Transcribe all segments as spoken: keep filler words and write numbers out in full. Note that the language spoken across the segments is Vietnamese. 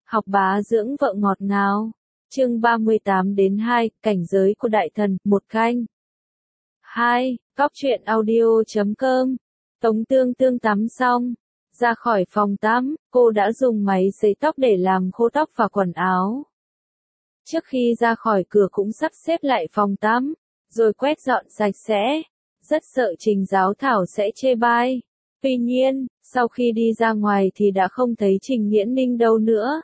Học bá dưỡng vợ ngọt ngào. Chương ba mươi tám đến hai, cảnh giới của đại thần, một canh. hai. Góc truyện audio chấm com. Tống Tương Tương tắm xong, ra khỏi phòng tắm, cô đã dùng máy sấy tóc để làm khô tóc và quần áo. Trước khi ra khỏi cửa cũng sắp xếp lại phòng tắm, rồi quét dọn sạch sẽ. Rất sợ Trình Giáo Thảo sẽ chê bai. Tuy nhiên, sau khi đi ra ngoài thì đã không thấy Trình Nghiễn Ninh đâu nữa.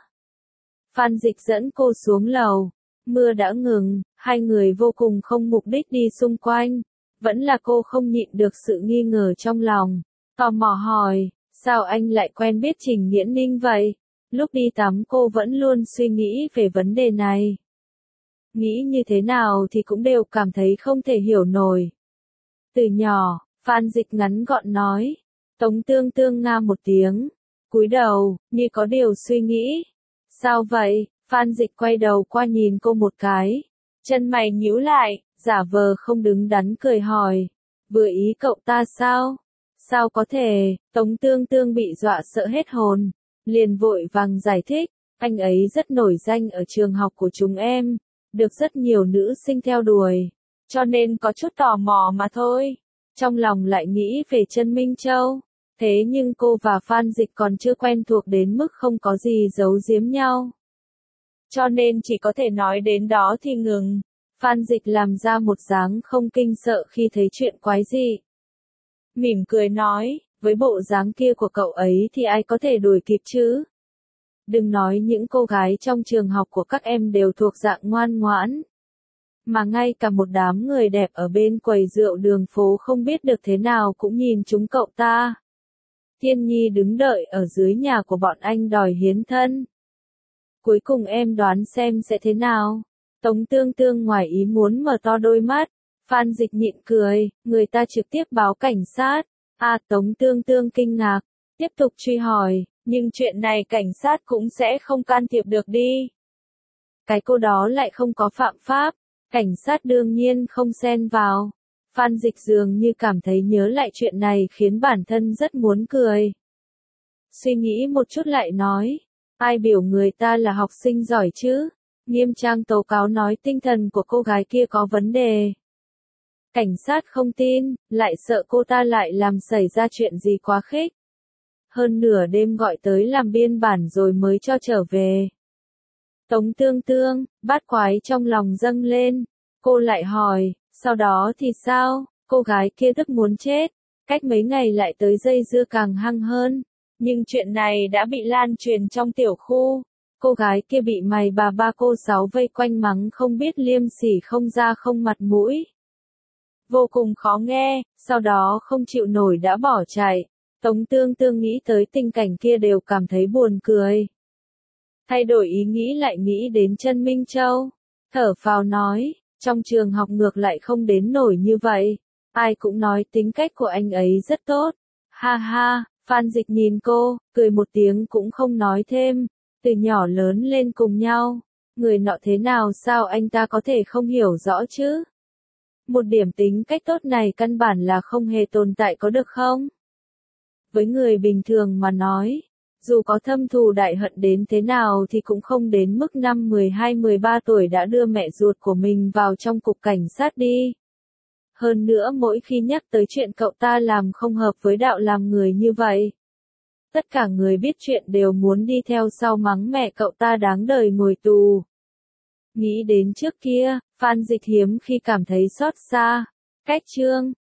Phan Dịch dẫn cô xuống lầu. Mưa đã ngừng, hai người vô cùng không mục đích đi xung quanh. Vẫn là cô không nhịn được sự nghi ngờ trong lòng. Tò mò hỏi, sao anh lại quen biết Trình Nghiễn Ninh vậy? Lúc đi tắm cô vẫn luôn suy nghĩ về vấn đề này. Nghĩ như thế nào thì cũng đều cảm thấy không thể hiểu nổi. Từ nhỏ, Phan Dịch ngắn gọn nói. Tống Tương Tương nga một tiếng, cúi đầu, như có điều suy nghĩ. Sao vậy? Phan Dịch quay đầu qua nhìn cô một cái. Chân mày nhíu lại, giả vờ không đứng đắn cười hỏi. Vừa ý cậu ta sao? Sao có thể? Tống Tương Tương bị dọa sợ hết hồn. Liền vội vàng giải thích. Anh ấy rất nổi danh ở trường học của chúng em. Được rất nhiều nữ sinh theo đuổi. Cho nên có chút tò mò mà thôi. Trong lòng lại nghĩ về Trân Minh Châu. Thế nhưng cô và Phan Dịch còn chưa quen thuộc đến mức không có gì giấu giếm nhau. Cho nên chỉ có thể nói đến đó thì ngừng. Phan Dịch làm ra một dáng không kinh sợ khi thấy chuyện quái dị. Mỉm cười nói, với bộ dáng kia của cậu ấy thì ai có thể đuổi kịp chứ? Đừng nói những cô gái trong trường học của các em đều thuộc dạng ngoan ngoãn. Mà ngay cả một đám người đẹp ở bên quầy rượu đường phố không biết được thế nào cũng nhìn chúng cậu ta. Thiên Nhi đứng đợi ở dưới nhà của bọn anh đòi hiến thân. Cuối cùng em đoán xem sẽ thế nào? Tống Tương Tương ngoài ý muốn mở to đôi mắt. Phan Dịch nhịn cười, người ta trực tiếp báo cảnh sát. À, Tống Tương Tương kinh ngạc, tiếp tục truy hỏi, nhưng chuyện này cảnh sát cũng sẽ không can thiệp được đi. Cái cô đó lại không có phạm pháp, cảnh sát đương nhiên không xen vào. Phan Dịch dường như cảm thấy nhớ lại chuyện này khiến bản thân rất muốn cười. Suy nghĩ một chút lại nói, ai biểu người ta là học sinh giỏi chứ? Nghiêm trang tố cáo nói tinh thần của cô gái kia có vấn đề. Cảnh sát không tin, lại sợ cô ta lại làm xảy ra chuyện gì quá khích. Hơn nửa đêm gọi tới làm biên bản rồi mới cho trở về. Tống Tương Tương, bát quái trong lòng dâng lên. Cô lại hỏi, sau đó thì sao? Cô gái kia tức muốn chết. Cách mấy ngày lại tới dây dưa càng hăng hơn. Nhưng chuyện này đã bị lan truyền trong tiểu khu. Cô gái kia bị mày bà ba cô sáu vây quanh mắng không biết liêm sỉ không da không mặt mũi. Vô cùng khó nghe, sau đó không chịu nổi đã bỏ chạy. Tống Tương Tương nghĩ tới tình cảnh kia đều cảm thấy buồn cười. Thay đổi ý nghĩ lại nghĩ đến Trân Minh Châu. Thở phào nói, trong trường học ngược lại không đến nổi như vậy. Ai cũng nói tính cách của anh ấy rất tốt. Ha ha, Phan Dịch nhìn cô, cười một tiếng cũng không nói thêm. Từ nhỏ lớn lên cùng nhau. Người nọ thế nào sao anh ta có thể không hiểu rõ chứ? Một điểm tính cách tốt này căn bản là không hề tồn tại có được không? Với người bình thường mà nói, dù có thâm thù đại hận đến thế nào thì cũng không đến mức năm mười hai mười ba tuổi đã đưa mẹ ruột của mình vào trong cục cảnh sát đi. Hơn nữa mỗi khi nhắc tới chuyện cậu ta làm không hợp với đạo làm người như vậy. Tất cả người biết chuyện đều muốn đi theo sau mắng mẹ cậu ta đáng đời ngồi tù. Nghĩ đến trước kia, Phan Dịch hiếm khi cảm thấy xót xa. Cách chương